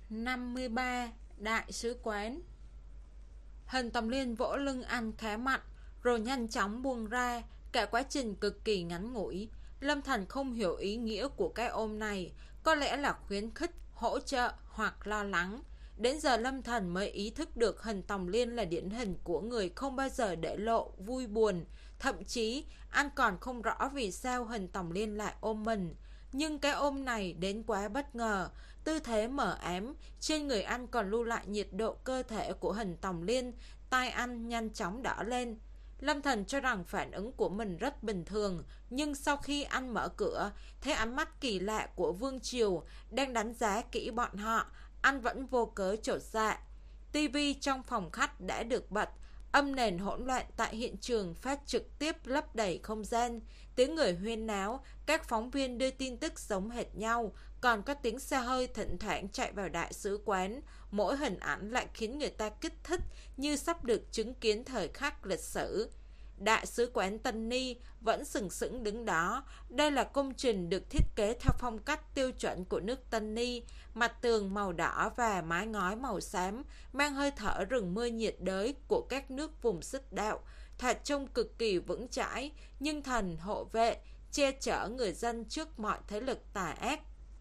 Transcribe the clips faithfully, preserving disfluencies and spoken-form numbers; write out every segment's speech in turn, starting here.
năm mươi ba. Đại sứ quán. Hình Tòng Liên vỗ lưng anh khá mạnh, rồi nhanh chóng buông ra. Cả quá trình cực kỳ ngắn ngủi. Lâm Thành không hiểu ý nghĩa của cái ôm này. Có lẽ là khuyến khích, hỗ trợ hoặc lo lắng. Đến giờ Lâm Thành mới ý thức được Hình Tòng Liên là điển hình của người không bao giờ để lộ vui buồn. Thậm chí anh còn không rõ vì sao Hình Tòng Liên lại ôm mình. Nhưng cái ôm này đến quá bất ngờ. Tư thế mờ ám, trên người anh còn lưu lại nhiệt độ cơ thể của Hình Tòng Liên. Tai anh nhanh chóng đỏ lên. Lâm Thành cho rằng phản ứng của mình rất bình thường. Nhưng sau khi anh mở cửa, thấy ánh mắt kỳ lạ của Vương Triều đang đánh giá kỹ bọn họ, anh vẫn vô cớ chột dạ. Tivi trong phòng khách đã được bật. Âm nền hỗn loạn tại hiện trường phát trực tiếp lấp đầy không gian. Tiếng người huyên náo, các phóng viên đưa tin tức giống hệt nhau, còn có tiếng xe hơi thỉnh thoảng chạy vào đại sứ quán. Mỗi hình ảnh lại khiến người ta kích thích như sắp được chứng kiến thời khắc lịch sử. Đại sứ quán Tân Ni vẫn sừng sững đứng đó. Đây là công trình được thiết kế theo phong cách tiêu chuẩn của nước Tân Ni, mặt tường màu đỏ và mái ngói màu xám, mang hơi thở rừng mưa nhiệt đới của các nước vùng xích đạo. Thoạt trông cực kỳ vững chãi, nhưng thần hộ vệ, che chở người dân trước mọi thế lực tà ác.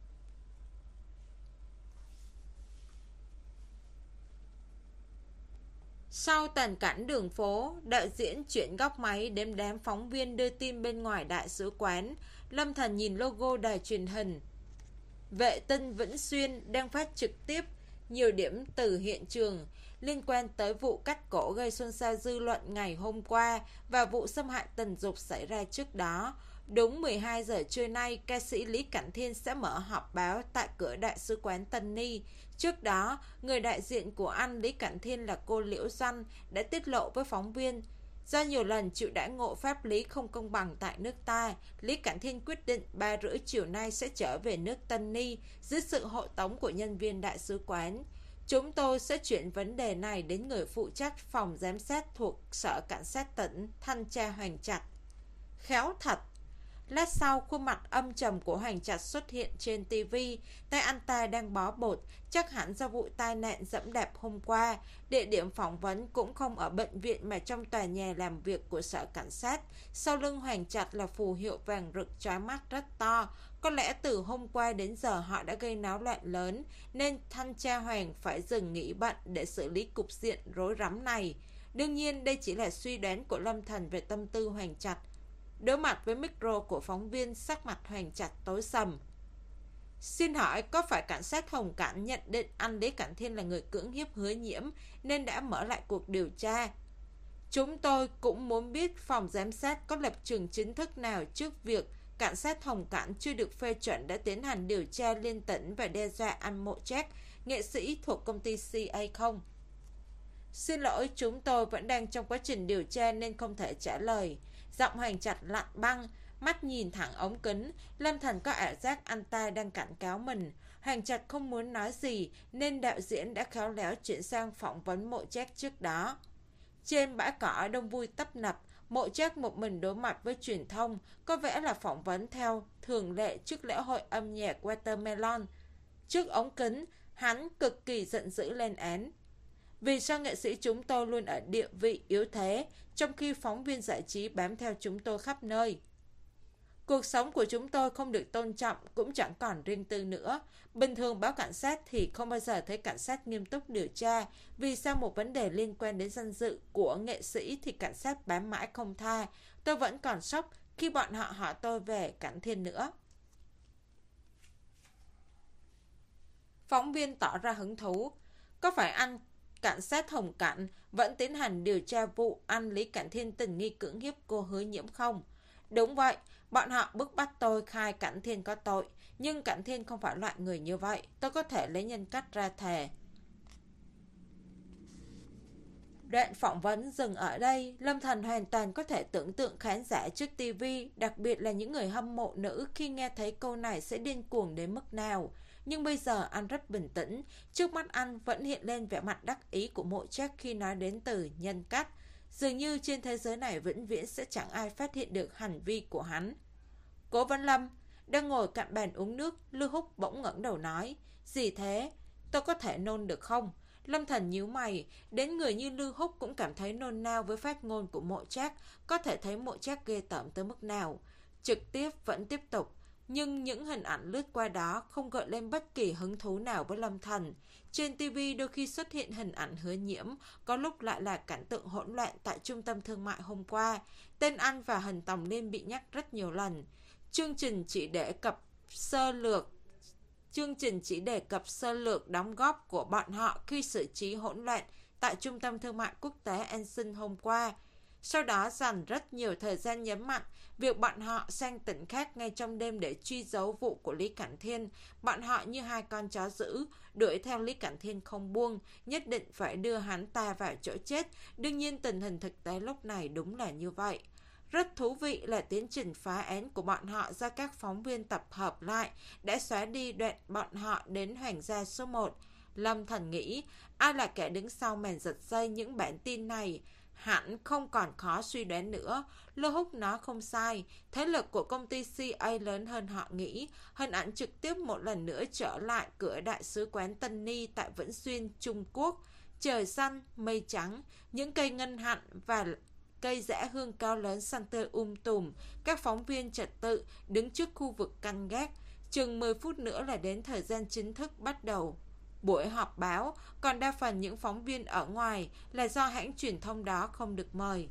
Sau tàn cảnh đường phố, đạo diễn chuyển góc máy đếm đám phóng viên đưa tin bên ngoài đại sứ quán. Lâm Thành nhìn logo đài truyền hình Vệ tinh Vĩnh Xuyên đang phát trực tiếp nhiều điểm từ hiện trường liên quan tới vụ cắt cổ gây xôn xao dư luận ngày hôm qua và vụ xâm hại tình dục xảy ra trước đó. Đúng mười hai giờ trưa nay, ca sĩ Lý Cảnh Thiên sẽ mở họp báo tại cửa đại sứ quán Tân Ni. Trước đó, người đại diện của anh Lý Cảnh Thiên là cô Liễu Doanh đã tiết lộ với phóng viên. Do nhiều lần chịu đãi ngộ pháp lý không công bằng tại nước ta, Lý Cảnh Thiên quyết định ba rưỡi chiều nay sẽ trở về nước Tân Ni dưới sự hộ tống của nhân viên đại sứ quán. Chúng tôi sẽ chuyển vấn đề này đến người phụ trách phòng giám sát thuộc Sở Cảnh sát tỉnh, thanh tra Hoàng Trạch. Khéo thật! Lát sau, khuôn mặt âm trầm của Hoàng Trạch xuất hiện trên tivi. Tay anh ta đang bó bột, chắc hẳn do vụ tai nạn dẫm đạp hôm qua. Địa điểm phỏng vấn cũng không ở bệnh viện mà trong tòa nhà làm việc của sở cảnh sát. Sau lưng Hoàng Trạch là phù hiệu vàng rực chói mắt rất to. Có lẽ từ hôm qua đến giờ họ đã gây náo loạn lớn, nên thanh tra Hoàng phải dừng nghỉ bận để xử lý cục diện rối rắm này. Đương nhiên đây chỉ là suy đoán của Lâm Thành về tâm tư Hoàng Trạch. Đối mặt với micro của phóng viên, sắc mặt Hoàng Trạch tối sầm. Xin hỏi có phải cảnh sát Hồng Cảnh nhận định anh Lý Cảnh Thiên là người cưỡng hiếp Hứa Nhiễm nên đã mở lại cuộc điều tra? Chúng tôi cũng muốn biết phòng giám sát có lập trường chính thức nào trước việc cảnh sát Hồng Cảnh chưa được phê chuẩn đã tiến hành điều tra liên tỉnh và đe dọa anh Mộ Trác, nghệ sĩ thuộc công ty xê a không? Xin lỗi, chúng tôi vẫn đang trong quá trình điều tra nên không thể trả lời. Giọng Hoàng Trạch lạnh băng, mắt nhìn thẳng ống kính. Lâm Thành có ảo giác anh ta đang cảnh cáo mình. Hoàng Trạch không muốn nói gì nên đạo diễn đã khéo léo chuyển sang phỏng vấn Mộ Trác trước đó. Trên bãi cỏ đông vui tấp nập, Mộ Trác một mình đối mặt với truyền thông, có vẻ là phỏng vấn theo thường lệ trước lễ hội âm nhạc Watermelon. Trước ống kính, hắn cực kỳ giận dữ lên án. Vì sao nghệ sĩ chúng tôi luôn ở địa vị yếu thế, trong khi phóng viên giải trí bám theo chúng tôi khắp nơi? Cuộc sống của chúng tôi không được tôn trọng, cũng chẳng còn riêng tư nữa. Bình thường báo cảnh sát thì không bao giờ thấy cảnh sát nghiêm túc điều tra. Vì sao một vấn đề liên quan đến danh dự của nghệ sĩ thì cảnh sát bám mãi không tha? Tôi vẫn còn sốc khi bọn họ hỏi tôi về Cảnh Thiên nữa. Phóng viên tỏ ra hứng thú. Có phải anh cảnh sát Hồng Cảnh vẫn tiến hành điều tra vụ anh Lý Cảnh Thiên tình nghi cưỡng hiếp cô Hứa Nhiễm không? Đúng vậy, bọn họ bức bắt tôi khai Cảnh Thiên có tội, nhưng Cảnh Thiên không phải loại người như vậy, tôi có thể lấy nhân cách ra thề. Đoạn phỏng vấn dừng ở đây. Lâm Thành hoàn toàn có thể tưởng tượng khán giả trước tivi, đặc biệt là những người hâm mộ nữ, khi nghe thấy câu này sẽ điên cuồng đến mức nào. Nhưng bây giờ anh rất bình tĩnh. Trước mắt anh vẫn hiện lên vẻ mặt đắc ý của Mộ Trác khi nói đến từ nhân cách. Dường như trên thế giới này vĩnh viễn sẽ chẳng ai phát hiện được hành vi của hắn. Cố Văn Lâm đang ngồi cạnh bàn uống nước. Lưu Húc bỗng ngẩng đầu nói: Gì thế? tôi có thể nôn được không? Lâm Thần nhíu mày, đến người như Lưu Húc cũng cảm thấy nôn nao với phát ngôn của Mộ Trác, có thể thấy Mộ Trác ghê tởm tới mức nào. Trực tiếp vẫn tiếp tục, nhưng những hình ảnh lướt qua đó không gợi lên bất kỳ hứng thú nào với Lâm Thần. Trên ti vi đôi khi xuất hiện hình ảnh Hứa Nhiễm, có lúc lại là cảnh tượng hỗn loạn tại trung tâm thương mại hôm qua. Tên anh và hình Tòng Liên bị nhắc rất nhiều lần. Chương trình chỉ đề cập sơ lược Chương trình chỉ đề cập sơ lược đóng góp của bọn họ khi xử trí hỗn loạn tại Trung tâm Thương mại Quốc tế Anson hôm qua. Sau đó dành rất nhiều thời gian nhấn mạnh việc bọn họ sang tỉnh khác ngay trong đêm để truy dấu vụ của Lý Cảnh Thiên. Bọn họ như hai con chó dữ, đuổi theo Lý Cảnh Thiên không buông, nhất định phải đưa hắn ta vào chỗ chết. Đương nhiên tình hình thực tế lúc này đúng là như vậy. Rất thú vị là tiến trình phá án của bọn họ do các phóng viên tập hợp lại đã xóa đi đoạn bọn họ đến Hoàng gia số một. Lâm Thần nghĩ, ai là kẻ đứng sau màn giật dây những bản tin này? Hẳn không còn khó suy đoán nữa. Lô Húc nói không sai, thế lực của công ty xê a lớn hơn họ nghĩ. Hình ảnh trực tiếp một lần nữa trở lại cửa đại sứ quán Tân Ni tại Vĩnh Xuyên, Trung Quốc. Trời xanh, mây trắng, những cây ngân hạnh và cây dã hương cao lớn xanh tươi um tùm. Các phóng viên trật tự đứng trước khu vực canh gác. Chừng mười phút nữa là đến thời gian chính thức bắt đầu buổi họp báo, còn đa phần những phóng viên ở ngoài là do hãng truyền thông đó không được mời.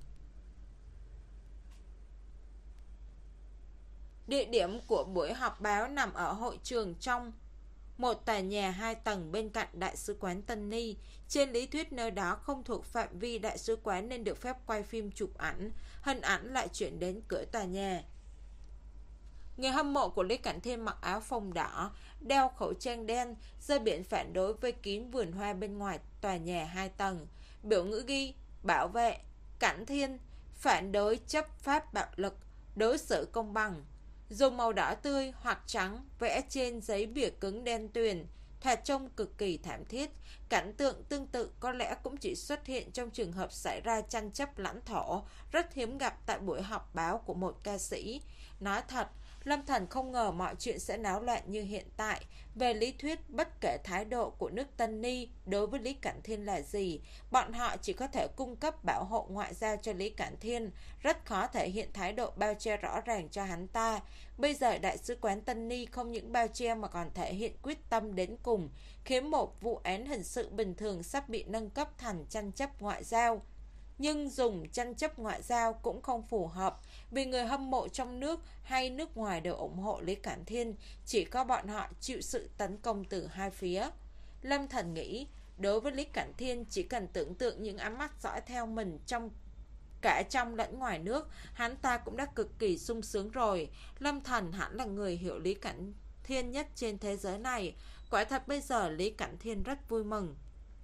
Địa điểm của buổi họp báo nằm ở hội trường trong một tòa nhà hai tầng bên cạnh đại sứ quán Tân Ni. Trên lý thuyết nơi đó không thuộc phạm vi đại sứ quán nên được phép quay phim chụp ảnh. Hình ảnh lại chuyển đến cửa tòa nhà. Người hâm mộ của Lý Cảnh Thiên mặc áo phông đỏ, đeo khẩu trang đen, giơ biển phản đối với kín vườn hoa bên ngoài tòa nhà hai tầng. Biểu ngữ ghi: bảo vệ Cảnh Thiên, phản đối chấp pháp bạo lực, đối xử công bằng. Dùng màu đỏ tươi hoặc trắng vẽ trên giấy bìa cứng đen tuyền, thoạt trông cực kỳ thảm thiết. Cảnh tượng tương tự có lẽ cũng chỉ xuất hiện trong trường hợp xảy ra tranh chấp lãnh thổ, rất hiếm gặp tại buổi họp báo của một ca sĩ. Nói thật, Lâm Thần không ngờ mọi chuyện sẽ náo loạn như hiện tại. Về lý thuyết, bất kể thái độ của nước Tân Ni đối với Lý Cảnh Thiên là gì, bọn họ chỉ có thể cung cấp bảo hộ ngoại giao cho Lý Cảnh Thiên, rất khó thể hiện thái độ bao che rõ ràng cho hắn ta. Bây giờ đại sứ quán Tân Ni không những bao che mà còn thể hiện quyết tâm đến cùng, khiến một vụ án hình sự bình thường sắp bị nâng cấp thành tranh chấp ngoại giao. Nhưng dùng tranh chấp ngoại giao cũng không phù hợp, vì người hâm mộ trong nước hay nước ngoài đều ủng hộ Lý Cảnh Thiên, chỉ có bọn họ chịu sự tấn công từ hai phía. Lâm Thần nghĩ, đối với Lý Cảnh Thiên chỉ cần tưởng tượng những ánh mắt dõi theo mình trong cả trong lẫn ngoài nước, hắn ta cũng đã cực kỳ sung sướng rồi. Lâm Thần hẳn là người hiểu Lý Cảnh Thiên nhất trên thế giới này. Quả thật bây giờ Lý Cảnh Thiên rất vui mừng.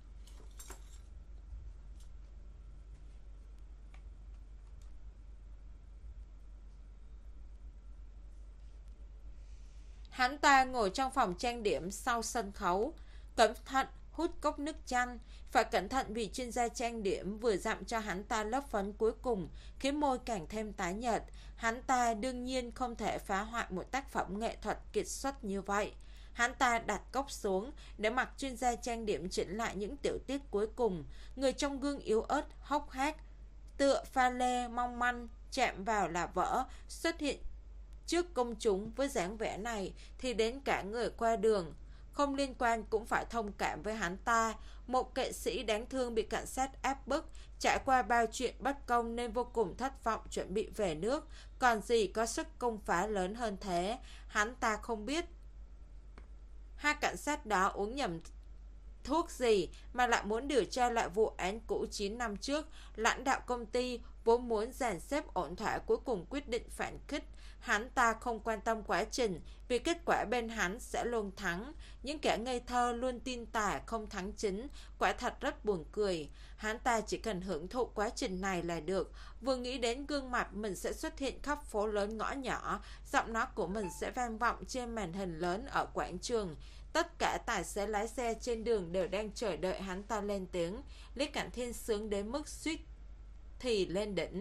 Hắn ta ngồi trong phòng trang điểm sau sân khấu, cẩn thận hút cốc nước chanh. Phải cẩn thận vì chuyên gia trang điểm vừa dặm cho hắn ta lớp phấn cuối cùng, khiến môi càng thêm tái nhợt. Hắn ta đương nhiên không thể phá hoại một tác phẩm nghệ thuật kiệt xuất như vậy. Hắn ta đặt cốc xuống để mặc chuyên gia trang điểm chỉnh lại những tiểu tiết cuối cùng. Người trong gương yếu ớt, hốc hác, tựa pha lê mong manh, chạm vào là vỡ, xuất hiện trước công chúng với dáng vẻ này thì đến cả người qua đường không liên quan cũng phải thông cảm với hắn ta. Một nghệ sĩ đáng thương bị cảnh sát áp bức, trải qua bao chuyện bất công nên vô cùng thất vọng chuẩn bị về nước. Còn gì có sức công phá lớn hơn thế? Hắn ta không biết hai cảnh sát đó uống nhầm thuốc gì mà lại muốn điều tra lại vụ án cũ chín năm trước. Lãnh đạo công ty vốn muốn dàn xếp ổn thỏa, cuối cùng quyết định phản kích. Hắn ta không quan tâm quá trình, vì kết quả bên hắn sẽ luôn thắng. Những kẻ ngây thơ luôn tin tà không thắng chính, quả thật rất buồn cười. Hắn ta chỉ cần hưởng thụ quá trình này là được. Vừa nghĩ đến gương mặt mình sẽ xuất hiện khắp phố lớn ngõ nhỏ, giọng nói của mình sẽ vang vọng trên màn hình lớn ở quảng trường. Tất cả tài xế lái xe trên đường đều đang chờ đợi hắn ta lên tiếng. Lý Cảnh Thiên sướng đến mức suýt thì lên đỉnh.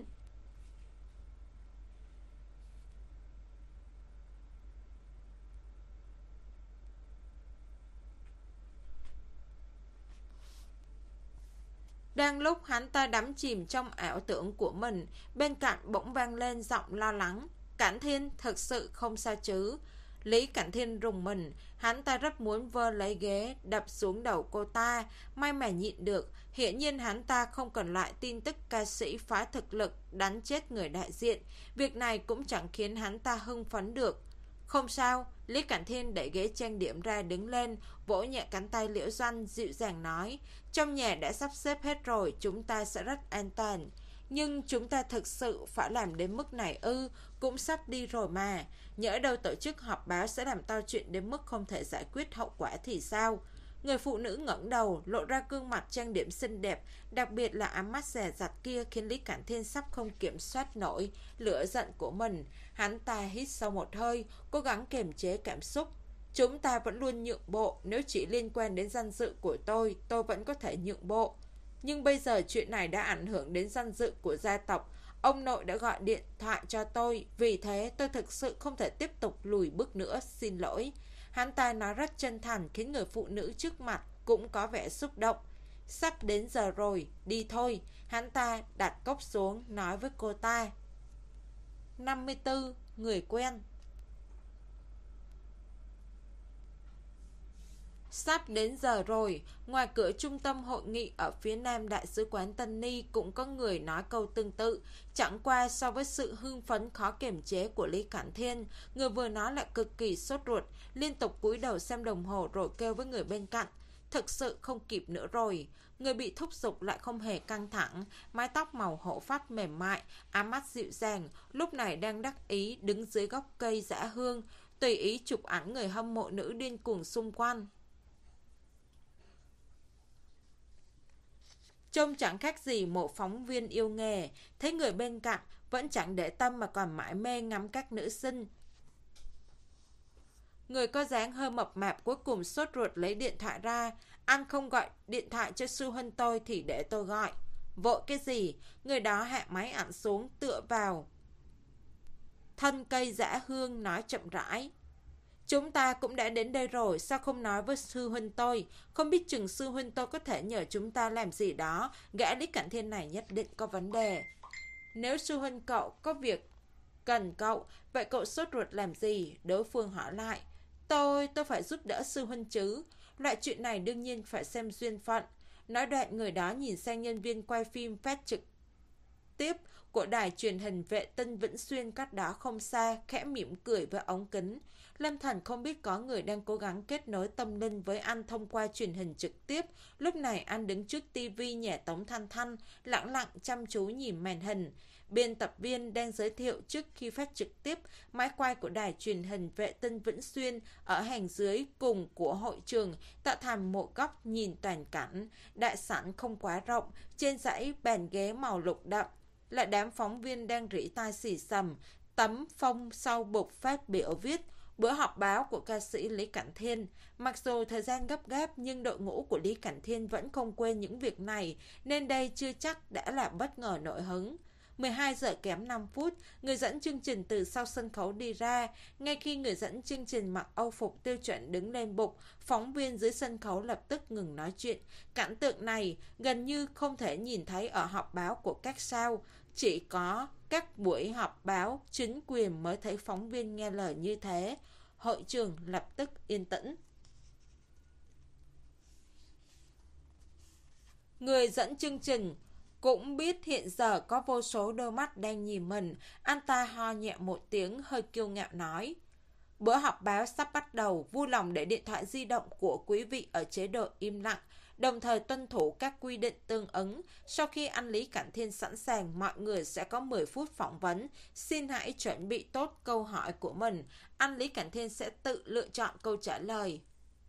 Đang lúc hắn ta đắm chìm trong ảo tưởng của mình, bên cạnh bỗng vang lên giọng lo lắng. Cảnh Thiên, thật sự không sao chứ? Lý Cảnh Thiên rùng mình, hắn ta rất muốn vơ lấy ghế, đập xuống đầu cô ta, may mà nhịn được. Hiển nhiên hắn ta không cần loại tin tức ca sĩ phá thực lực đánh chết người đại diện. Việc này cũng chẳng khiến hắn ta hưng phấn được. Không sao, Lý Cảnh Thiên đẩy ghế trang điểm ra đứng lên, vỗ nhẹ cánh tay Liễu Doanh, dịu dàng nói, trong nhà đã sắp xếp hết rồi, chúng ta sẽ rất an toàn. Nhưng chúng ta thực sự phải làm đến mức này ư? Cũng sắp đi rồi mà. Nhỡ đâu tổ chức họp báo sẽ làm to chuyện đến mức không thể giải quyết hậu quả thì sao? Người phụ nữ ngẩng đầu, lộ ra gương mặt trang điểm xinh đẹp, đặc biệt là ánh mắt dè dặt kia khiến Lý Cảnh Thiên sắp không kiểm soát nổi lửa giận của mình. Hắn ta hít sâu một hơi, cố gắng kiềm chế cảm xúc. Chúng ta vẫn luôn nhượng bộ, nếu chỉ liên quan đến danh dự của tôi, tôi vẫn có thể nhượng bộ. Nhưng bây giờ chuyện này đã ảnh hưởng đến danh dự của gia tộc. Ông nội đã gọi điện thoại cho tôi, vì thế tôi thực sự không thể tiếp tục lùi bước nữa, xin lỗi. Hắn ta nói rất chân thành khiến người phụ nữ trước mặt cũng có vẻ xúc động. Sắp đến giờ rồi, đi thôi. Hắn ta đặt cốc xuống, nói với cô ta. năm mươi tư. Người quen. Sắp đến giờ rồi, ngoài cửa trung tâm hội nghị ở phía nam đại sứ quán Tân Ni cũng có người nói câu tương tự. Chẳng qua so với sự hưng phấn khó kiềm chế của Lý Cảnh Thiên, người vừa nói lại cực kỳ sốt ruột, liên tục cúi đầu xem đồng hồ rồi kêu với người bên cạnh. Thực sự không kịp nữa rồi. Người bị thúc giục lại không hề căng thẳng, mái tóc màu hổ phách mềm mại, ám mắt dịu dàng, lúc này đang đắc ý đứng dưới gốc cây dã hương, tùy ý chụp ảnh người hâm mộ nữ điên cuồng xung quanh. Trông chẳng khác gì một phóng viên yêu nghề, thấy người bên cạnh vẫn chẳng để tâm mà còn mải mê ngắm các nữ sinh. Người có dáng hơi mập mạp cuối cùng sốt ruột lấy điện thoại ra. Anh không gọi điện thoại cho sư huynh tôi thì để tôi gọi. Vội cái gì? Người đó hạ máy ảnh xuống tựa vào thân cây dã hương nói chậm rãi. Chúng ta cũng đã đến đây rồi, sao không nói với sư huynh tôi? Không biết chừng sư huynh tôi có thể nhờ chúng ta làm gì đó. Gã Lý Cảnh Thiên này nhất định có vấn đề. Nếu sư huynh cậu có việc cần cậu, vậy cậu sốt ruột làm gì? Đối phương hỏi lại. Tôi, tôi phải giúp đỡ sư huynh chứ. Loại chuyện này đương nhiên phải xem duyên phận. Nói đoạn người đó nhìn sang nhân viên quay phim phát trực tiếp của đài truyền hình Vệ Tinh Vĩnh Xuyên cách đó không xa, khẽ mỉm cười với ống kính. Lâm Thần không biết có người đang cố gắng kết nối tâm linh với anh thông qua truyền hình trực tiếp. Lúc này anh đứng trước tivi nhà Tống Thanh Thanh, lặng lặng chăm chú nhìn màn hình. Biên tập viên đang giới thiệu trước khi phát trực tiếp máy quay của đài truyền hình Vệ Tinh Vĩnh Xuyên ở hàng dưới cùng của hội trường tạo thành một góc nhìn toàn cảnh. Đại sảnh không quá rộng, trên dãy bàn ghế màu lục đậm là đám phóng viên đang rỉ tai xì xầm. Tấm phông sau bục phát biểu viết bữa họp báo của ca sĩ Lý Cảnh Thiên. Mặc dù thời gian gấp gáp nhưng đội ngũ của Lý Cảnh Thiên vẫn không quên những việc này, nên đây chưa chắc đã là bất ngờ nổi hứng. mười hai giờ kém năm phút, người dẫn chương trình từ sau sân khấu đi ra. Ngay khi người dẫn chương trình mặc âu phục tiêu chuẩn đứng lên bục, phóng viên dưới sân khấu lập tức ngừng nói chuyện. Cảnh tượng này gần như không thể nhìn thấy ở họp báo của các sao. Chỉ có các buổi họp báo chính quyền mới thấy phóng viên nghe lời như thế. Hội trường lập tức yên tĩnh. Người dẫn chương trình cũng biết hiện giờ có vô số đôi mắt đang nhìn mình. Anh ta ho nhẹ một tiếng, hơi kiêu ngạo nói. Bữa họp báo sắp bắt đầu, vui lòng để điện thoại di động của quý vị ở chế độ im lặng, đồng thời tuân thủ các quy định tương ứng. Sau khi anh Lý Cảnh Thiên sẵn sàng, mọi người sẽ có mười phút phỏng vấn. Xin hãy chuẩn bị tốt câu hỏi của mình. Anh Lý Cảnh Thiên sẽ tự lựa chọn câu trả lời.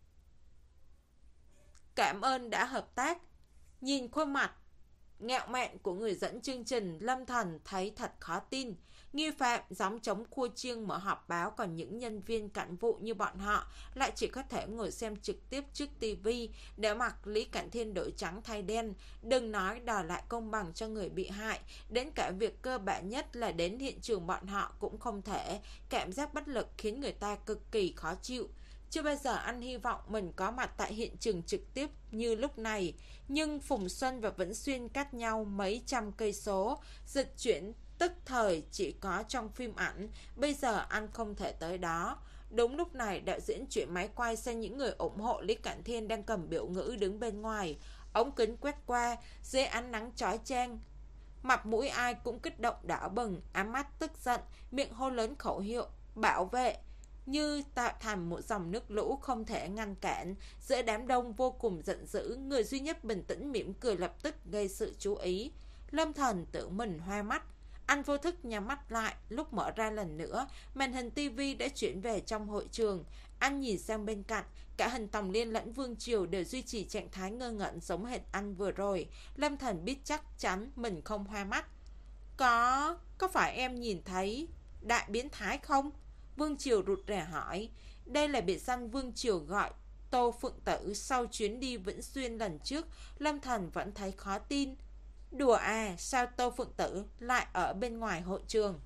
Cảm ơn đã hợp tác. Nhìn khuôn mặt ngạo mạn của người dẫn chương trình, Lâm Thần thấy thật khó tin. Nghi phạm gióng chống khua chiêng mở họp báo, còn những nhân viên cảnh vụ như bọn họ lại chỉ có thể ngồi xem trực tiếp trước tivi để mặc Lý Cảnh Thiên đổi trắng thay đen. Đừng nói đòi lại công bằng cho người bị hại, đến cả việc cơ bản nhất là đến hiện trường bọn họ cũng không thể. Cảm giác bất lực khiến người ta cực kỳ khó chịu. Chưa bao giờ anh hy vọng mình có mặt tại hiện trường trực tiếp như lúc này. Nhưng Phùng Xuân và Vĩnh Xuyên cách nhau mấy trăm cây số, dịch chuyển tức thời chỉ có trong phim ảnh. Bây giờ anh không thể tới đó. Đúng lúc này, đạo diễn chuyển máy quay sang những người ủng hộ Lý Cảnh Thiên đang cầm biểu ngữ đứng bên ngoài. Ống kính quét qua, dưới ánh nắng chói chang, mặt mũi ai cũng kích động đỏ bừng, ám mắt tức giận, miệng hô lớn khẩu hiệu bảo vệ, như tạo thành một dòng nước lũ không thể ngăn cản. Giữa đám đông vô cùng giận dữ, người duy nhất bình tĩnh mỉm cười lập tức gây sự chú ý. Lâm Thần tự mình hoa mắt. Anh vô thức nhắm mắt lại. Lúc mở ra lần nữa, màn hình tivi đã chuyển về trong hội trường. Anh nhìn sang bên cạnh, cả Hình Tòng Liên lẫn Vương Triều đều duy trì trạng thái ngơ ngẩn giống hệt anh vừa rồi. Lâm Thần biết chắc chắn mình không hoa mắt. Có, có phải em nhìn thấy đại biến thái không? Vương Triều rụt rè hỏi. Đây là biệt danh Vương Triều gọi Tô Phượng Tử sau chuyến đi Vĩnh Xuyên lần trước. Lâm Thần vẫn thấy khó tin. Đùa à, sao Tô Phượng Tử lại ở bên ngoài hội trường?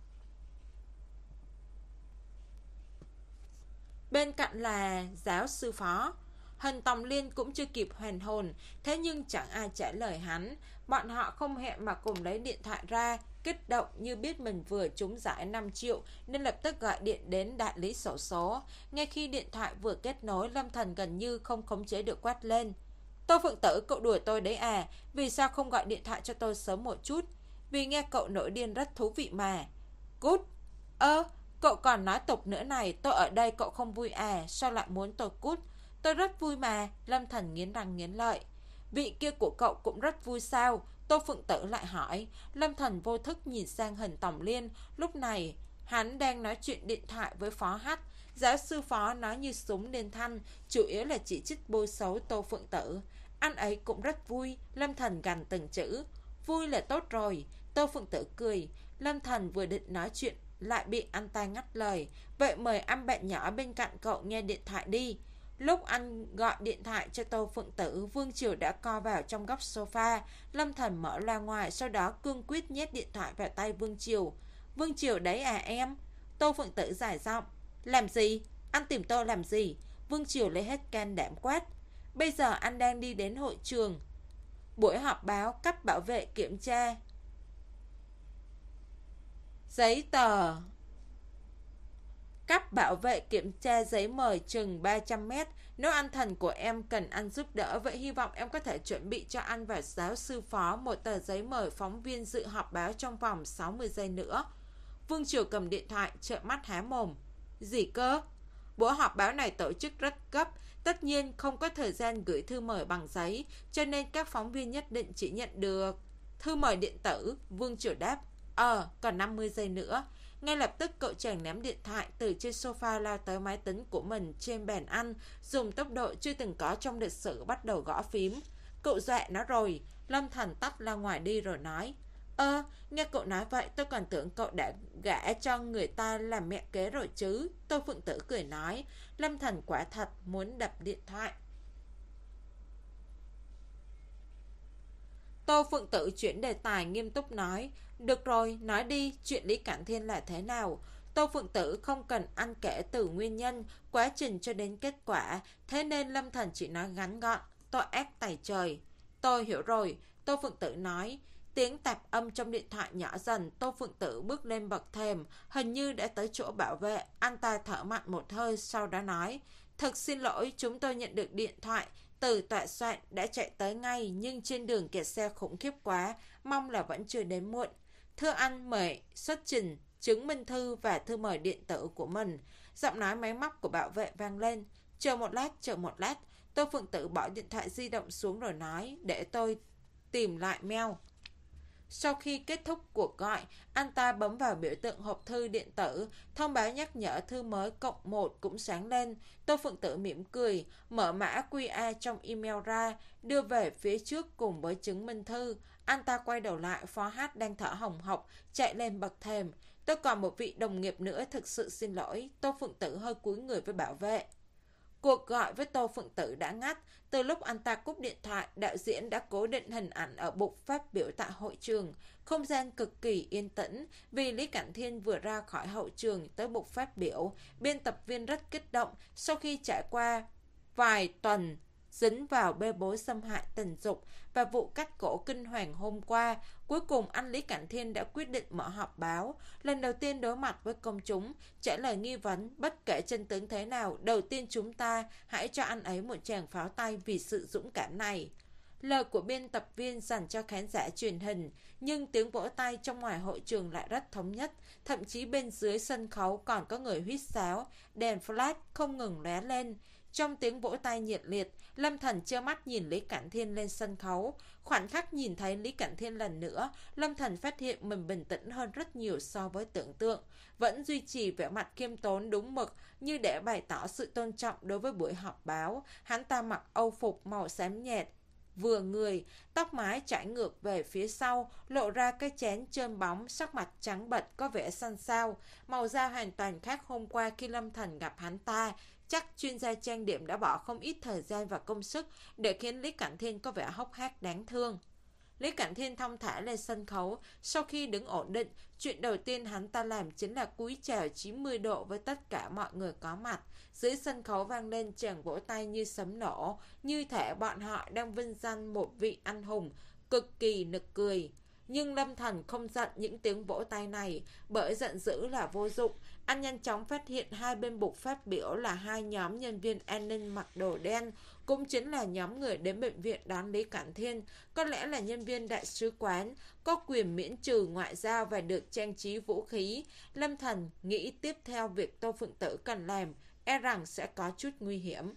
Bên cạnh là giáo sư Phó. Hình Tòng Liên cũng chưa kịp hoàn hồn, thế nhưng chẳng ai trả lời hắn. Bọn họ không hẹn mà cùng lấy điện thoại ra, kích động như biết mình vừa trúng giải năm triệu nên lập tức gọi điện đến đại lý xổ số. Ngay khi điện thoại vừa kết nối, Lâm Thần gần như không khống chế được quát lên. Tô Phượng Tử, cậu đùa tôi đấy à? Vì sao không gọi điện thoại cho tôi sớm một chút? Vì nghe cậu nổi điên rất thú vị mà. Cút. Ơ, cậu còn nói tục nữa này. Tôi ở đây cậu không vui à? Sao lại muốn tôi cút? Tôi rất vui mà. Lâm Thần nghiến răng nghiến lợi. Vị kia của cậu cũng rất vui sao? Tô Phượng Tử lại hỏi. Lâm Thần vô thức nhìn sang Hình Tòng Liên. Lúc này hắn đang nói chuyện điện thoại với Phó Hách. Giáo sư Phó nói như súng lên thanh, chủ yếu là chỉ trích bôi xấu Tô Phượng Tử. Anh ấy cũng rất vui. Lâm Thần gằn từng chữ. Vui là tốt rồi. Tô Phượng Tử cười. Lâm Thần vừa định nói chuyện lại bị anh ta ngắt lời. Vậy mời anh bạn nhỏ bên cạnh cậu nghe điện thoại đi. Lúc anh gọi điện thoại cho Tô Phượng Tử, Vương Triều đã co vào trong góc sofa. Lâm Thần mở loa ngoài, sau đó cương quyết nhét điện thoại vào tay Vương Triều. Vương Triều đấy à em? Tô Phượng Tử giải giọng. Làm gì? Anh tìm tôi làm gì? Vương Triều lấy hết can đảm quát. Bây giờ anh đang đi đến hội trường. Buổi họp báo cấp bảo vệ kiểm tra giấy tờ. Cấp bảo vệ kiểm tra giấy mời chừng ba trăm mét. Nếu anh Thần của em cần anh giúp đỡ, vậy hy vọng em có thể chuẩn bị cho anh và giáo sư Phó một tờ giấy mời phóng viên dự họp báo trong vòng sáu mươi giây nữa. Vương Triều cầm điện thoại, trợn mắt há mồm. Gì cơ? Buổi họp báo này tổ chức rất gấp, tất nhiên không có thời gian gửi thư mời bằng giấy, cho nên các phóng viên nhất định chỉ nhận được thư mời điện tử. Vương Triều đáp. Ờ, còn năm mươi giây nữa. Ngay lập tức cậu chàng ném điện thoại từ trên sofa lao tới máy tính của mình trên bàn ăn, dùng tốc độ chưa từng có trong lịch sử bắt đầu gõ phím. Cậu dọa nó rồi. Lâm Thần tắt ra ngoài đi rồi nói. Ơ, nghe cậu nói vậy tôi còn tưởng cậu đã gả cho người ta làm mẹ kế rồi chứ. Tô Phượng Tử cười nói. Lâm Thần quả thật muốn đập điện thoại. Tô Phượng Tử chuyển đề tài nghiêm túc nói. Được rồi, nói đi, chuyện Lý Cảnh Thiên là thế nào? Tô Phượng Tử không cần ăn kể từ nguyên nhân, quá trình cho đến kết quả, thế nên Lâm Thần chỉ nói ngắn gọn. Tôi ác tày trời. Tôi hiểu rồi, Tô Phượng Tử nói. Tiếng tạp âm trong điện thoại nhỏ dần. Tô Phượng Tử bước lên bậc thềm, hình như đã tới chỗ bảo vệ. Anh ta thở mạnh một hơi, sau đó nói. Thật xin lỗi, chúng tôi nhận được điện thoại từ tọa soạn, đã chạy tới ngay, nhưng trên đường kẹt xe khủng khiếp quá, mong là vẫn chưa đến muộn. Thưa anh, mời xuất trình chứng minh thư và thư mời điện tử của mình. Giọng nói máy móc của bảo vệ vang lên. Chờ một lát, chờ một lát. Tô Phượng Tử bỏ điện thoại di động xuống rồi nói. Để tôi tìm lại mail. Sau khi kết thúc cuộc gọi, anh ta bấm vào biểu tượng hộp thư điện tử, thông báo nhắc nhở thư mới cộng một cũng sáng lên. Tô Phượng Tử mỉm cười, mở mã quy rờ trong email ra, đưa về phía trước cùng với chứng minh thư. Anh ta quay đầu lại, Phó Hát đang thở hồng hộc, chạy lên bậc thềm. Tôi còn một vị đồng nghiệp nữa, thực sự xin lỗi. Tô Phượng Tử hơi cúi người với bảo vệ. Cuộc gọi với Tô Phượng Tử đã ngắt. Từ lúc anh ta cúp điện thoại, đạo diễn đã cố định hình ảnh ở bục phát biểu tại hội trường. Không gian cực kỳ yên tĩnh, vì Lý Cảnh Thiên vừa ra khỏi hậu trường tới bục phát biểu. Biên tập viên rất kích động sau khi trải qua vài tuần dính vào bê bối xâm hại tình dục và vụ cắt cổ kinh hoàng hôm qua. Cuối cùng anh Lý Cảnh Thiên đã quyết định mở họp báo, lần đầu tiên đối mặt với công chúng, trả lời nghi vấn. Bất kể chân tướng thế nào, đầu tiên chúng ta hãy cho anh ấy một tràng pháo tay vì sự dũng cảm này. Lời của biên tập viên dành cho khán giả truyền hình, nhưng tiếng vỗ tay trong ngoài hội trường lại rất thống nhất. Thậm chí bên dưới sân khấu còn có người huýt sáo, đèn flash không ngừng lóe lên. Trong tiếng vỗ tay nhiệt liệt, Lâm Thần trơ mắt nhìn Lý Cảnh Thiên lên sân khấu. Khoảnh khắc nhìn thấy Lý Cảnh Thiên lần nữa, Lâm Thần phát hiện mình bình tĩnh hơn rất nhiều so với tưởng tượng. Vẫn duy trì vẻ mặt khiêm tốn đúng mực, như để bày tỏ sự tôn trọng đối với buổi họp báo. Hắn ta mặc âu phục màu xám nhạt, vừa người, tóc mái chảy ngược về phía sau, lộ ra cái chén trơn bóng, sắc mặt trắng bệch có vẻ xanh xao. Màu da hoàn toàn khác hôm qua khi Lâm Thần gặp hắn ta. Chắc chuyên gia trang điểm đã bỏ không ít thời gian và công sức để khiến Lý Cảnh Thiên có vẻ hốc hác đáng thương. Lý Cảnh Thiên thong thả lên sân khấu. Sau khi đứng ổn định, chuyện đầu tiên hắn ta làm chính là cúi chào chín mươi độ với tất cả mọi người có mặt. Dưới sân khấu vang lên tràng vỗ tay như sấm nổ, như thể bọn họ đang vinh danh một vị anh hùng, cực kỳ nực cười. Nhưng Lâm Thần không giận những tiếng vỗ tay này, bởi giận dữ là vô dụng. Anh nhanh chóng phát hiện hai bên bục phát biểu là hai nhóm nhân viên an ninh mặc đồ đen, cũng chính là nhóm người đến bệnh viện đón Lý Cảnh Thiên, có lẽ là nhân viên đại sứ quán, có quyền miễn trừ ngoại giao và được trang trí vũ khí. Lâm Thần nghĩ tiếp theo việc Tô Phượng Tử cần làm, e rằng sẽ có chút nguy hiểm.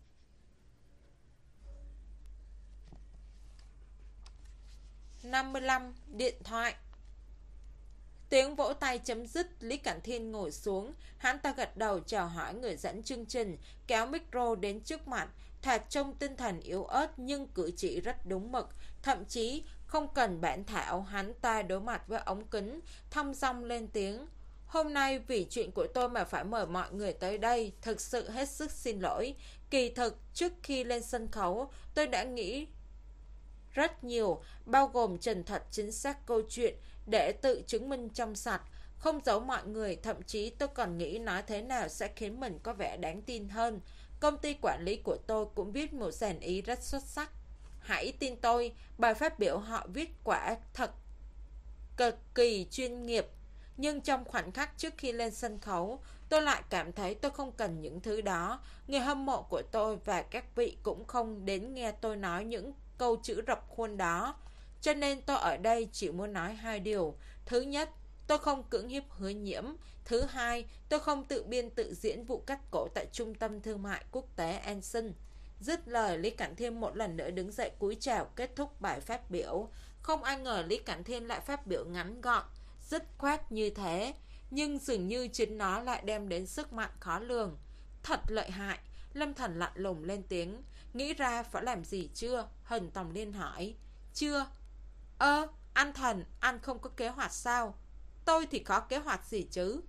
năm mươi lăm. Điện thoại. Tiếng vỗ tay chấm dứt, Lý Cảnh Thiên ngồi xuống. Hắn ta gật đầu chào hỏi người dẫn chương trình, kéo micro đến trước mặt. Thoạt trông tinh thần yếu ớt nhưng cử chỉ rất đúng mực. Thậm chí không cần bản thảo, hắn ta đối mặt với ống kính, thong dong lên tiếng. Hôm nay vì chuyện của tôi mà phải mời mọi người tới đây, thực sự hết sức xin lỗi. Kỳ thực, trước khi lên sân khấu, tôi đã nghĩ rất nhiều, bao gồm trần thuật chính xác câu chuyện để tự chứng minh trong sạch, không giấu mọi người. Thậm chí tôi còn nghĩ nói thế nào sẽ khiến mình có vẻ đáng tin hơn. Công ty quản lý của tôi cũng viết một dàn ý rất xuất sắc. Hãy tin tôi, bài phát biểu họ viết quả thật cực kỳ chuyên nghiệp. Nhưng trong khoảnh khắc trước khi lên sân khấu, tôi lại cảm thấy tôi không cần những thứ đó. Người hâm mộ của tôi và các vị cũng không đến nghe tôi nói những câu chữ rập khuôn đó. Cho nên tôi ở đây chỉ muốn nói hai điều. Thứ nhất, tôi không cưỡng hiếp Hứa Nhiễm. Thứ hai, tôi không tự biên tự diễn vụ cắt cổ tại Trung tâm Thương mại Quốc tế Anson. Dứt lời, Lý Cảnh Thiên một lần nữa đứng dậy cúi chào kết thúc bài phát biểu. Không ai ngờ Lý Cảnh Thiên lại phát biểu ngắn gọn, dứt khoát như thế, nhưng dường như chính nó lại đem đến sức mạnh khó lường. Thật lợi hại. Lâm Thần lạnh lùng lên tiếng. Nghĩ ra phải làm gì chưa? Hần Tòng Liên hỏi. Chưa. Ơ, anh Thần, anh không có kế hoạch sao? Tôi thì có kế hoạch gì chứ?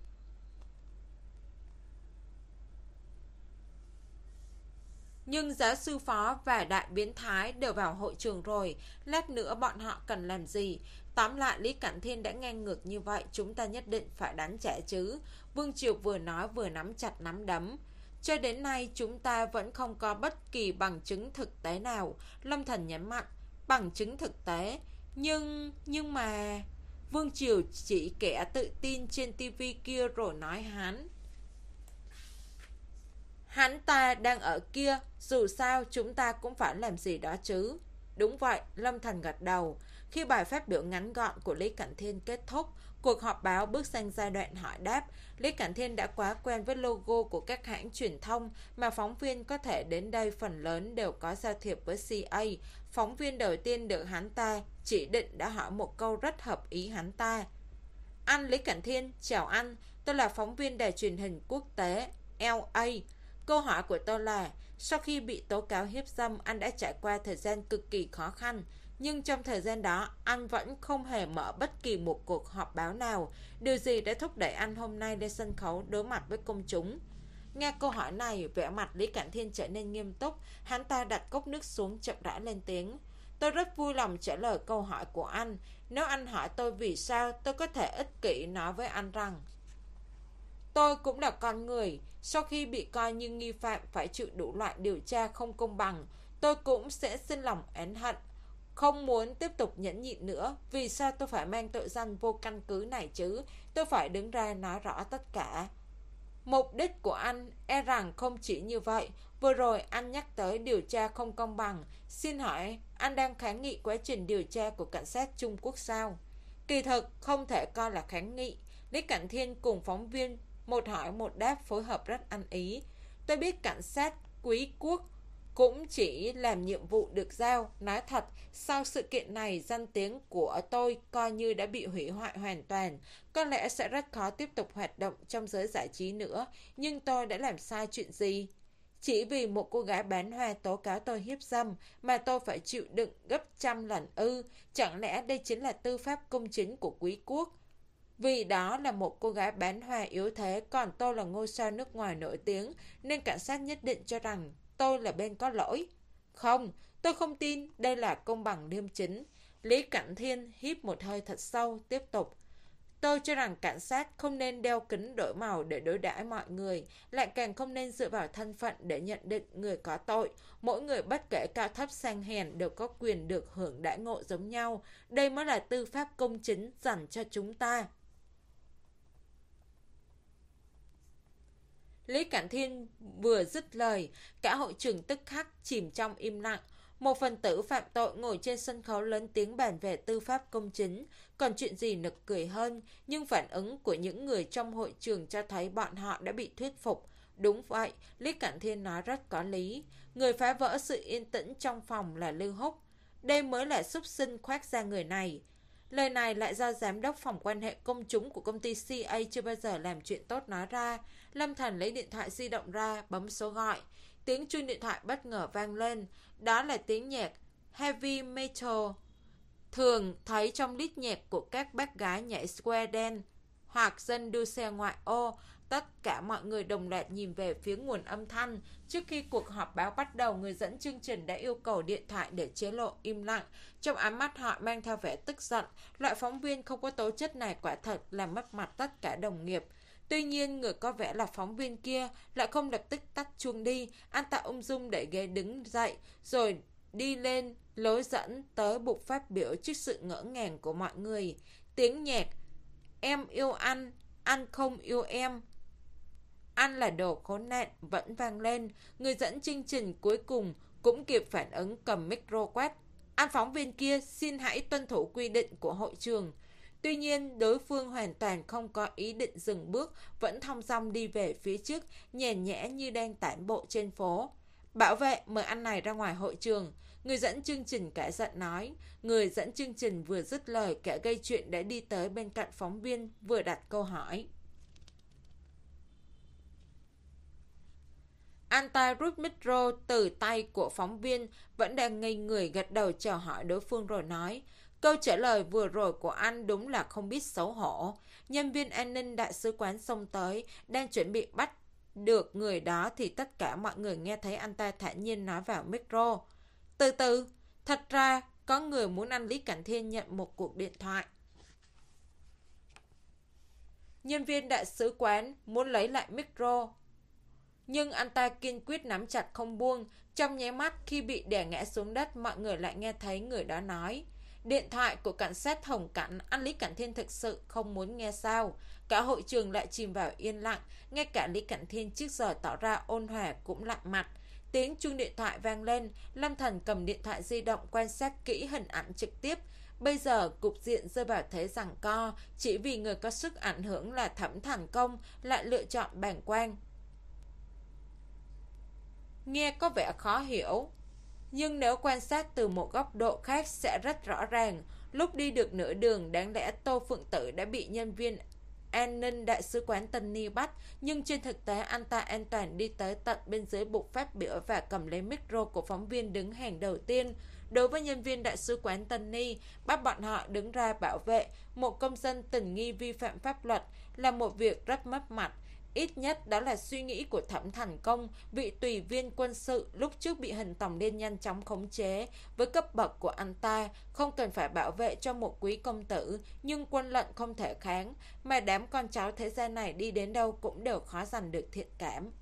Nhưng giáo sư phó và đại biến thái đều vào hội trường rồi. Lát nữa bọn họ cần làm gì? Tóm lại, Lý Cảnh Thiên đã ngang ngược như vậy, chúng ta nhất định phải đánh trả chứ. Vương Triều vừa nói vừa nắm chặt nắm đấm. Cho đến nay chúng ta vẫn không có bất kỳ bằng chứng thực tế nào. Lâm Thần nhấn mạnh. Bằng chứng thực tế. Nhưng... nhưng mà... Vương Triều chỉ kẻ tự tin trên tivi kia rồi nói hắn. Hắn ta đang ở kia, dù sao chúng ta cũng phải làm gì đó chứ. Đúng vậy, Lâm Thần gật đầu. Khi bài phát biểu ngắn gọn của Lý Cảnh Thiên kết thúc, cuộc họp báo bước sang giai đoạn hỏi đáp. Lý Cảnh Thiên đã quá quen với logo của các hãng truyền thông mà phóng viên có thể đến đây phần lớn đều có giao thiệp với xê a. Phóng viên đầu tiên được hắn ta chỉ định đã hỏi một câu rất hợp ý hắn ta. Anh Lý Cảnh Thiên, chào anh, tôi là phóng viên đài truyền hình quốc tế lờ a. Câu hỏi của tôi là, sau khi bị tố cáo hiếp dâm, anh đã trải qua thời gian cực kỳ khó khăn. Nhưng trong thời gian đó, anh vẫn không hề mở bất kỳ một cuộc họp báo nào. Điều gì đã thúc đẩy anh hôm nay lên sân khấu đối mặt với công chúng? Nghe câu hỏi này, vẻ mặt Lý Cảnh Thiên trở nên nghiêm túc. Hắn ta đặt cốc nước xuống, chậm rãi lên tiếng. Tôi rất vui lòng trả lời câu hỏi của anh. Nếu anh hỏi tôi vì sao, tôi có thể ích kỷ nói với anh rằng tôi cũng là con người. Sau khi bị coi như nghi phạm phải chịu đủ loại điều tra không công bằng, tôi cũng sẽ xin lòng oán hận, không muốn tiếp tục nhẫn nhịn nữa. Vì sao tôi phải mang tội danh vô căn cứ này chứ? Tôi phải đứng ra nói rõ tất cả. Mục đích của anh e rằng không chỉ như vậy. Vừa rồi anh nhắc tới điều tra không công bằng. Xin hỏi anh đang kháng nghị quá trình điều tra của cảnh sát Trung Quốc sao? Kỳ thực không thể coi là kháng nghị. Lý Cảnh Thiên cùng phóng viên một hỏi một đáp phối hợp rất ăn ý. Tôi biết cảnh sát Quý Quốc cũng chỉ làm nhiệm vụ được giao. Nói thật, sau sự kiện này, danh tiếng của tôi coi như đã bị hủy hoại hoàn toàn. Có lẽ sẽ rất khó tiếp tục hoạt động trong giới giải trí nữa. Nhưng tôi đã làm sai chuyện gì? Chỉ vì một cô gái bán hoa tố cáo tôi hiếp dâm mà tôi phải chịu đựng gấp trăm lần ư? Chẳng lẽ đây chính là tư pháp công chính của Quý Quốc? Vì đó là một cô gái bán hoa yếu thế, còn tôi là ngôi sao nước ngoài nổi tiếng, nên cảnh sát nhất định cho rằng tôi là bên có lỗi. Không, tôi không tin đây là công bằng liêm chính. Lý Cảnh Thiên hít một hơi thật sâu, tiếp tục. Tôi cho rằng cảnh sát không nên đeo kính đổi màu để đối đãi mọi người, lại càng không nên dựa vào thân phận để nhận định người có tội. Mỗi người bất kể cao thấp sang hèn đều có quyền được hưởng đãi ngộ giống nhau. Đây mới là tư pháp công chính dành cho chúng ta. Lý Cảnh Thiên vừa dứt lời, cả hội trường tức khắc chìm trong im lặng. Một phần tử phạm tội ngồi trên sân khấu lớn tiếng bàn về tư pháp công chính, còn chuyện gì nực cười hơn, nhưng phản ứng của những người trong hội trường cho thấy bọn họ đã bị thuyết phục. Đúng vậy, Lý Cảnh Thiên nói rất có lý. Người phá vỡ sự yên tĩnh trong phòng là Lưu Húc. Đây mới là súc sinh khoác ra người này. Lời này lại do giám đốc phòng quan hệ công chúng của công ty xê a chưa bao giờ làm chuyện tốt nói ra. Lâm Thần lấy điện thoại di động ra, bấm số gọi. Tiếng chuông điện thoại bất ngờ vang lên. Đó là tiếng nhạc heavy metal thường thấy trong list nhạc của các bác gái nhảy square dance hoặc dân đua xe ngoại ô. Tất cả mọi người đồng loạt nhìn về phía nguồn âm thanh. Trước khi cuộc họp báo bắt đầu, người dẫn chương trình đã yêu cầu điện thoại để chế lộ im lặng. Trong ánh mắt họ mang theo vẻ tức giận. Loại phóng viên không có tố chất này quả thật làm mất mặt tất cả đồng nghiệp. Tuy nhiên, người có vẻ là phóng viên kia lại không lập tức tắt chuông đi. Anh ta ung dung đẩy ghế đứng dậy, rồi đi lên lối dẫn tới bục phát biểu trước sự ngỡ ngàng của mọi người. Tiếng nhạc "Em yêu anh, anh không yêu em", "Anh là đồ khốn nạn" vẫn vang lên. Người dẫn chương trình cuối cùng cũng kịp phản ứng, cầm micro quát: "Anh phóng viên kia, xin hãy tuân thủ quy định của hội trường." Tuy nhiên, đối phương hoàn toàn không có ý định dừng bước, vẫn thong dong đi về phía trước, nhàn nhã như đang tản bộ trên phố. "Bảo vệ, mời anh này ra ngoài hội trường." Người dẫn chương trình cả giận nói. Người dẫn chương trình vừa dứt lời, kẻ gây chuyện đã đi tới bên cạnh phóng viên, vừa đặt câu hỏi. Anh ta rút micro từ tay của phóng viên, vẫn đang ngây người gật đầu chào hỏi đối phương rồi nói: "Câu trả lời vừa rồi của anh đúng là không biết xấu hổ." Nhân viên an ninh đại sứ quán xông tới, đang chuẩn bị bắt được người đó thì tất cả mọi người nghe thấy anh ta thản nhiên nói vào micro: "Từ từ, thật ra có người muốn anh Lý Cảnh Thiên nhận một cuộc điện thoại." Nhân viên đại sứ quán muốn lấy lại micro, nhưng anh ta kiên quyết nắm chặt không buông. Trong nháy mắt khi bị đè ngã xuống đất, mọi người lại nghe thấy người đó nói: "Điện thoại của cảnh sát Hồng Cảnh, anh Lý Cảnh Thiên thực sự không muốn nghe sao?" Cả hội trường lại chìm vào yên lặng, ngay cả Lý Cảnh Thiên trước giờ tỏ ra ôn hòa cũng lạnh mặt. Tiếng chuông điện thoại vang lên, Lâm Thần cầm điện thoại di động quan sát kỹ hình ảnh trực tiếp. Bây giờ cục diện rơi vào thế giằng co, chỉ vì người có sức ảnh hưởng là Thẩm Thành Công lại lựa chọn bàng quan. Nghe có vẻ khó hiểu, nhưng nếu quan sát từ một góc độ khác sẽ rất rõ ràng. Lúc đi được nửa đường, đáng lẽ Tô Phượng Tử đã bị nhân viên an ninh đại sứ quán Tân Ni bắt, nhưng trên thực tế anh ta an toàn đi tới tận bên dưới bục phát biểu và cầm lấy micro của phóng viên đứng hàng đầu tiên. Đối với nhân viên đại sứ quán Tân Ni, bắt bọn họ đứng ra bảo vệ một công dân tình nghi vi phạm pháp luật là một việc rất mất mặt. Ít nhất đó là suy nghĩ của Thẩm Thành Công, vị tùy viên quân sự lúc trước bị Hình Tòng Liên nhanh chóng khống chế. Với cấp bậc của anh ta, không cần phải bảo vệ cho một quý công tử, nhưng quân lệnh không thể kháng, mà đám con cháu thế gian này đi đến đâu cũng đều khó giành được thiện cảm.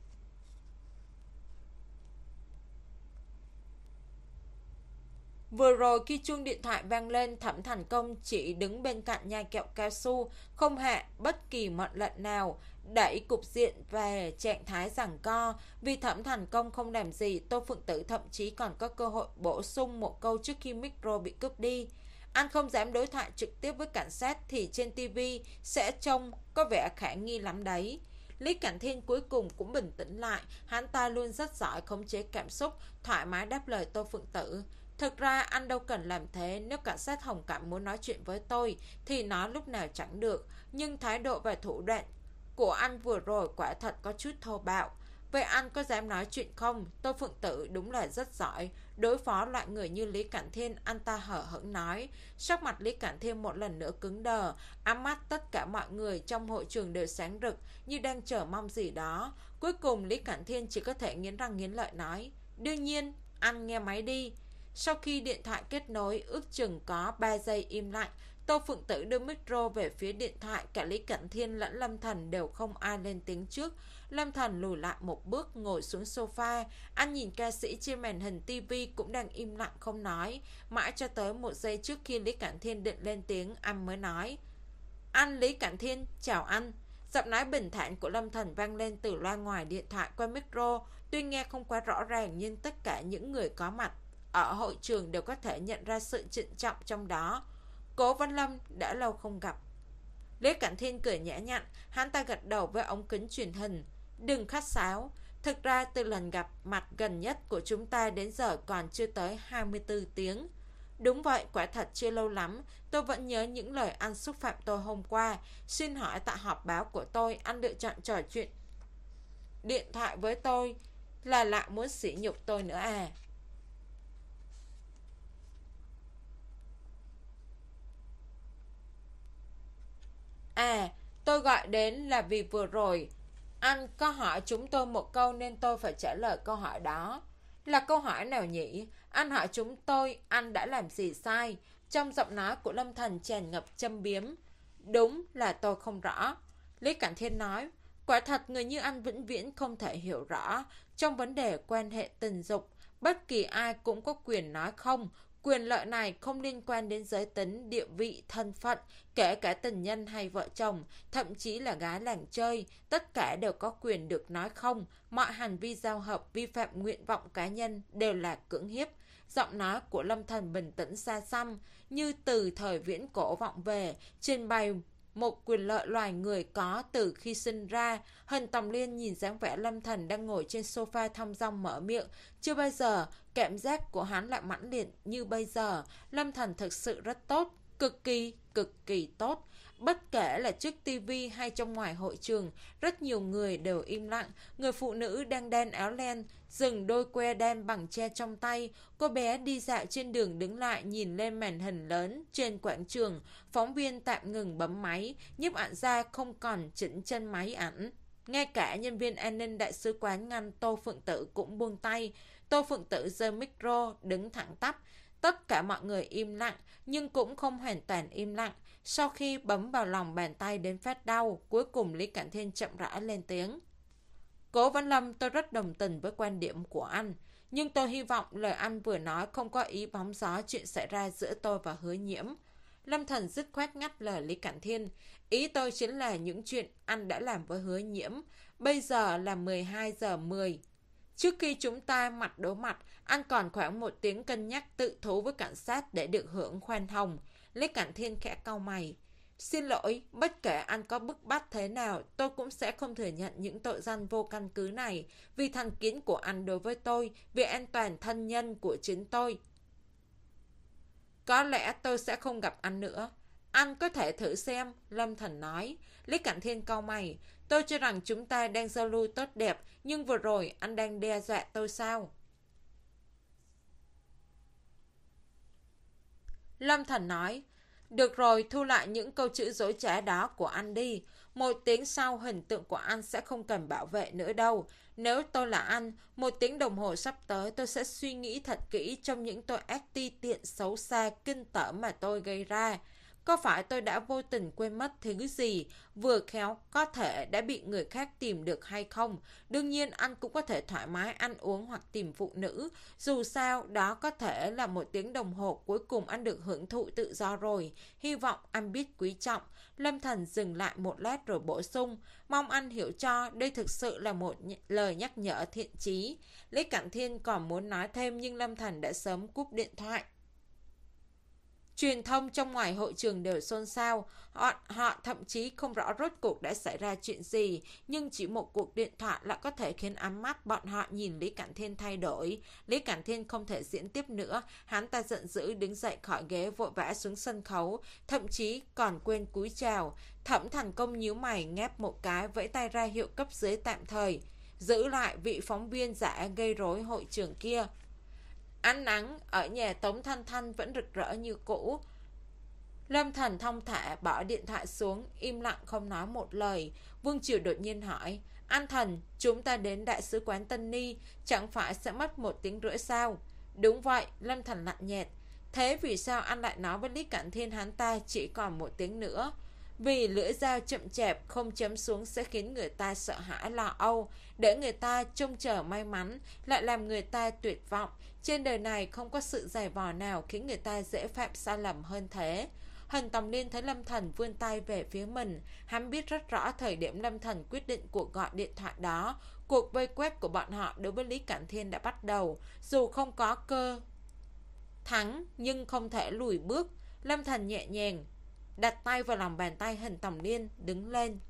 Vừa rồi khi chuông điện thoại vang lên, Thẩm Thành Công chỉ đứng bên cạnh nhai kẹo cao su, không hạ bất kỳ mệnh lệnh nào, đẩy cục diện về trạng thái giằng co. Vì Thẩm Thành Công không làm gì, Tô Phượng Tử thậm chí còn có cơ hội bổ sung một câu trước khi micro bị cướp đi. Anh không dám đối thoại trực tiếp với cảnh sát thì trên ti vi sẽ trông có vẻ khả nghi lắm đấy. Lý Cảnh Thiên cuối cùng cũng bình tĩnh lại, hắn ta luôn rất giỏi khống chế cảm xúc, thoải mái đáp lời Tô Phượng Tử. Thực ra anh đâu cần làm thế, nếu cảnh sát Hồng Cảm muốn nói chuyện với tôi thì nói lúc nào chẳng được, nhưng thái độ và thủ đoạn của anh vừa rồi quả thật có chút thô bạo. Vậy anh có dám nói chuyện không? Tô Phượng Tử đúng là rất giỏi đối phó loại người như Lý Cảnh Thiên, anh ta hở hững nói. Sắc mặt Lý Cảnh Thiên một lần nữa cứng đờ, ám mắt tất cả mọi người trong hội trường đều sáng rực như đang chờ mong gì đó. Cuối cùng Lý Cảnh Thiên chỉ có thể nghiến răng nghiến lợi nói, đương nhiên, anh nghe máy đi. Sau khi điện thoại kết nối, ước chừng có ba giây im lặng, Tô Phượng Tử đưa micro về phía điện thoại, cả Lý Cảnh Thiên lẫn Lâm Thần đều không ai lên tiếng trước. Lâm Thần lùi lại một bước, ngồi xuống sofa, anh nhìn ca sĩ trên màn hình tivi cũng đang im lặng không nói, mãi cho tới một giây trước khi Lý Cảnh Thiên định lên tiếng, anh mới nói, anh Lý Cảnh Thiên, chào anh. Giọng nói bình thản của Lâm Thần vang lên từ loa ngoài điện thoại qua micro, tuy nghe không quá rõ ràng nhưng tất cả những người có mặt ở hội trường đều có thể nhận ra sự trịnh trọng trong đó. Cố Văn Lâm, đã lâu không gặp. Lý Cảnh Thiên cười nhã nhặn, hắn ta gật đầu với ống kính truyền hình. Đừng khách sáo, thực ra từ lần gặp mặt gần nhất của chúng ta đến giờ còn chưa tới hai mươi tư tiếng. Đúng vậy, quả thật chưa lâu lắm. Tôi vẫn nhớ những lời anh xúc phạm tôi hôm qua. Xin hỏi tại họp báo của tôi, anh lựa chọn trò chuyện điện thoại với tôi là lại muốn sỉ nhục tôi nữa à? À, tôi gọi đến là vì vừa rồi anh có hỏi chúng tôi một câu nên tôi phải trả lời câu hỏi đó. Là câu hỏi nào nhỉ? Anh hỏi chúng tôi anh đã làm gì sai? Trong giọng nói của Lâm Thần tràn ngập châm biếm. Đúng là tôi không rõ. Lý Cảnh Thiên nói, quả thật người như anh vĩnh viễn không thể hiểu rõ. Trong vấn đề quan hệ tình dục, bất kỳ ai cũng có quyền nói không. Quyền lợi này không liên quan đến giới tính, địa vị, thân phận, kể cả tình nhân hay vợ chồng, thậm chí là gái làng chơi, tất cả đều có quyền được nói không. Mọi hành vi giao hợp vi phạm nguyện vọng cá nhân đều là cưỡng hiếp. Giọng nói của Lâm Thần bình tĩnh xa xăm, như từ thời viễn cổ vọng về, trình bày một quyền lợi loài người có từ khi sinh ra. Hình Tòng Liên nhìn dáng vẻ Lâm Thần đang ngồi trên sofa thong dong mở miệng. Chưa bao giờ cảm giác của hắn lại mãnh liệt như bây giờ. Lâm Thần thực sự rất tốt, cực kỳ, cực kỳ tốt. Bất kể là trước tivi hay trong ngoài hội trường, rất nhiều người đều im lặng. Người phụ nữ đang đan áo len, dừng đôi que đan bằng tre trong tay. Cô bé đi dạo trên đường đứng lại nhìn lên màn hình lớn trên quảng trường. Phóng viên tạm ngừng bấm máy, nhiếp ảnh gia không còn chỉnh chân máy ảnh. Ngay cả nhân viên an ninh đại sứ quán ngăn Tô Phượng Tử cũng buông tay. Tô Phượng Tử giơ micro, đứng thẳng tắp. Tất cả mọi người im lặng, nhưng cũng không hoàn toàn im lặng. Sau khi bấm vào lòng bàn tay đến phát đau, cuối cùng Lý Cảnh Thiên chậm rãi lên tiếng. Cố Văn Lâm, tôi rất đồng tình với quan điểm của anh, nhưng tôi hy vọng lời anh vừa nói không có ý bóng gió chuyện xảy ra giữa tôi và Hứa Nhiễm. Lâm Thần dứt khoát ngắt lời Lý Cảnh Thiên. Ý tôi chính là những chuyện anh đã làm với Hứa Nhiễm. Bây giờ là mười hai giờ mười. Trước khi chúng ta mặt đối mặt, anh còn khoảng một tiếng cân nhắc tự thú với cảnh sát để được hưởng khoan hồng. Lý Cảnh Thiên khẽ cau mày. Xin lỗi, bất kể anh có bức bách thế nào, tôi cũng sẽ không thừa nhận những tội danh vô căn cứ này. Vì thành kiến của anh đối với tôi, vì an toàn thân nhân của chính tôi. Có lẽ tôi sẽ không gặp anh nữa. Anh có thể thử xem, Lâm Thần nói. Lý Cảnh Thiên cau mày. Tôi cho rằng chúng ta đang giao lưu tốt đẹp, nhưng vừa rồi anh đang đe dọa tôi sao? Lâm Thần nói. Được rồi, thu lại những câu chữ dối trá đó của anh đi. Một tiếng sau hình tượng của anh sẽ không cần bảo vệ nữa đâu. Nếu tôi là anh, một tiếng đồng hồ sắp tới tôi sẽ suy nghĩ thật kỹ trong những tội ác ti tiện xấu xa kinh tởm mà tôi gây ra. Có phải tôi đã vô tình quên mất thứ gì, vừa khéo có thể đã bị người khác tìm được hay không? Đương nhiên anh cũng có thể thoải mái ăn uống hoặc tìm phụ nữ. Dù sao, đó có thể là một tiếng đồng hồ cuối cùng anh được hưởng thụ tự do rồi. Hy vọng anh biết quý trọng. Lâm Thần dừng lại một lát rồi bổ sung. Mong anh hiểu cho, đây thực sự là một lời nhắc nhở thiện chí. Lý Cảnh Thiên còn muốn nói thêm nhưng Lâm Thần đã sớm cúp điện thoại. Truyền thông trong ngoài hội trường đều xôn xao, họ, họ thậm chí không rõ rốt cuộc đã xảy ra chuyện gì, nhưng chỉ một cuộc điện thoại lại có thể khiến ánh mắt bọn họ nhìn Lý Cảnh Thiên thay đổi. Lý Cảnh Thiên không thể diễn tiếp nữa, hắn ta giận dữ đứng dậy khỏi ghế vội vã xuống sân khấu, thậm chí còn quên cúi chào. Thẩm Thành Công nhíu mày ngáp một cái, vẫy tay ra hiệu cấp dưới tạm thời, giữ lại vị phóng viên giả gây rối hội trường kia. Ánh nắng ở nhà Tống Thanh Thanh vẫn rực rỡ như cũ. Lâm Thần thong thả bỏ điện thoại xuống, im lặng không nói một lời. Vương Triều đột nhiên hỏi, anh Thần, chúng ta đến đại sứ quán Tân Ni, chẳng phải sẽ mất một tiếng rưỡi sao? Đúng vậy, Lâm Thần lạnh nhạt. Thế vì sao anh lại nói với Lý Cảnh Thiên hắn ta chỉ còn một tiếng nữa? Vì lưỡi dao chậm chạp không chấm xuống sẽ khiến người ta sợ hãi lo âu, để người ta trông chờ may mắn, lại làm người ta tuyệt vọng. Trên đời này không có sự dày vò nào khiến người ta dễ phạm sai lầm hơn thế. Hình Tòng Liên thấy Lâm Thần vươn tay về phía mình, hắn biết rất rõ thời điểm Lâm Thần quyết định cuộc gọi điện thoại đó, cuộc vây quét của bọn họ đối với Lý Cảnh Thiên đã bắt đầu. Dù không có cơ thắng nhưng không thể lùi bước. Lâm Thần nhẹ nhàng đặt tay vào lòng bàn tay Hình Tòng Liên, đứng lên.